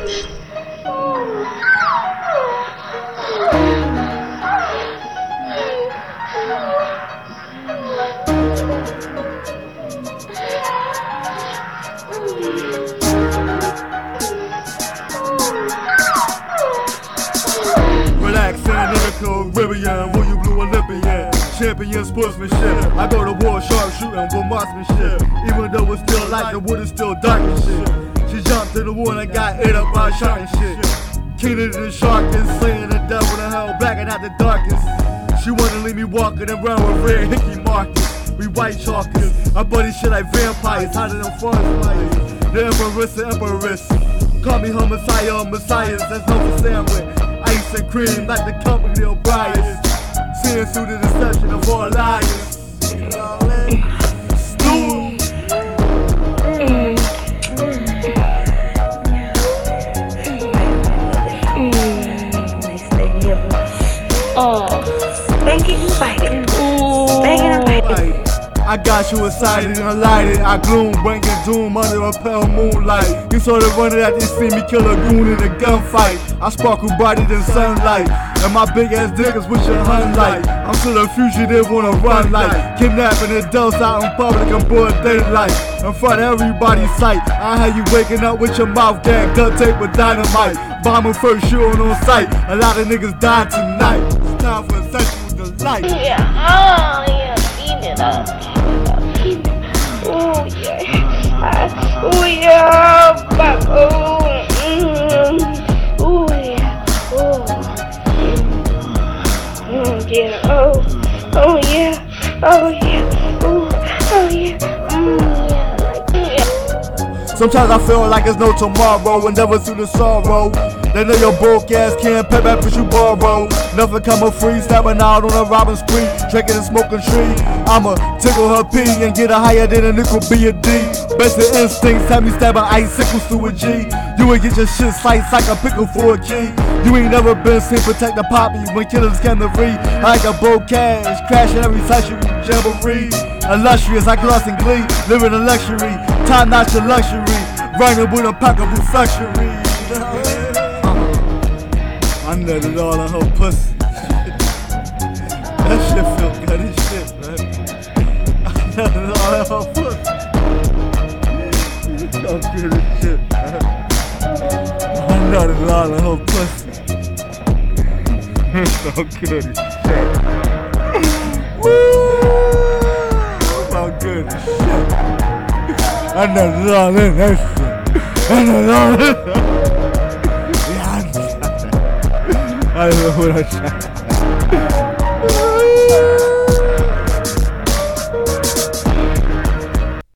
Relax, analytical, Caribbean, will you blue Olympian? Champion sportsmanship. I go to war sharpshooting with marksmanship. Even though it's still light, the wood is still dark and shit. She jumped in the water and got ate up by a shark and shit. Keener than the shark and slaying the devil in hell, blacking out the darkest. She wanna leave me walking around with red hickey markers. We white chalkers. I buddy shit like vampires, hotter than forest fires. The empress and empress. Call me her messiah, messiahs. That's no for sandwich. Ice and cream like the company of Briars. Seeing through the deception of all liars. I got you excited and lighted. I gloom, bringing doom under a pale moonlight. You saw the runner that they see me kill a goon in a gunfight. I sparkle brighter than sunlight, and my big ass dick is with your hun light. I'm still a fugitive on a run like kidnapping adults out in public and broad daylight. In front of everybody's sight, I had you waking up with your mouth gagged, duct tape with dynamite. Bombing first shooting on sight. A lot of niggas died tonight. It's time for sexual delight. Yeah, oh yeah, eat it up. Oh yeah, oh yeah, back. Oh yeah, yeah, oh yeah, oh yeah, oh yeah, yeah. Sometimes I feel like there's no tomorrow and never through the sorrow. They know your broke ass can't pay back what you borrow. Nothing coming free, stepping out on a robbing spree, drinking and smoking tree. I'ma tickle her pee and get her higher than a nickel B or D. Basic instincts have me stabbing icicles through a G. You would get your shit sliced like a pickle for a key. You ain't never been seen protect the poppy when killers came to read. Like a broke cash, crashing every luxury jamboree. Illustrious like gloss and glee, living in luxury. Time not your luxury, running with a pocketbook luxury. I nutted all on her pussy. That shit feel good as shit, man. I nutted all on her pussy. So good as shit, man. I nutted all on her pussy. So good as shit. Woo! So good as shit. I nutted all in that shit. I nutted all in that. I don't know what I shot.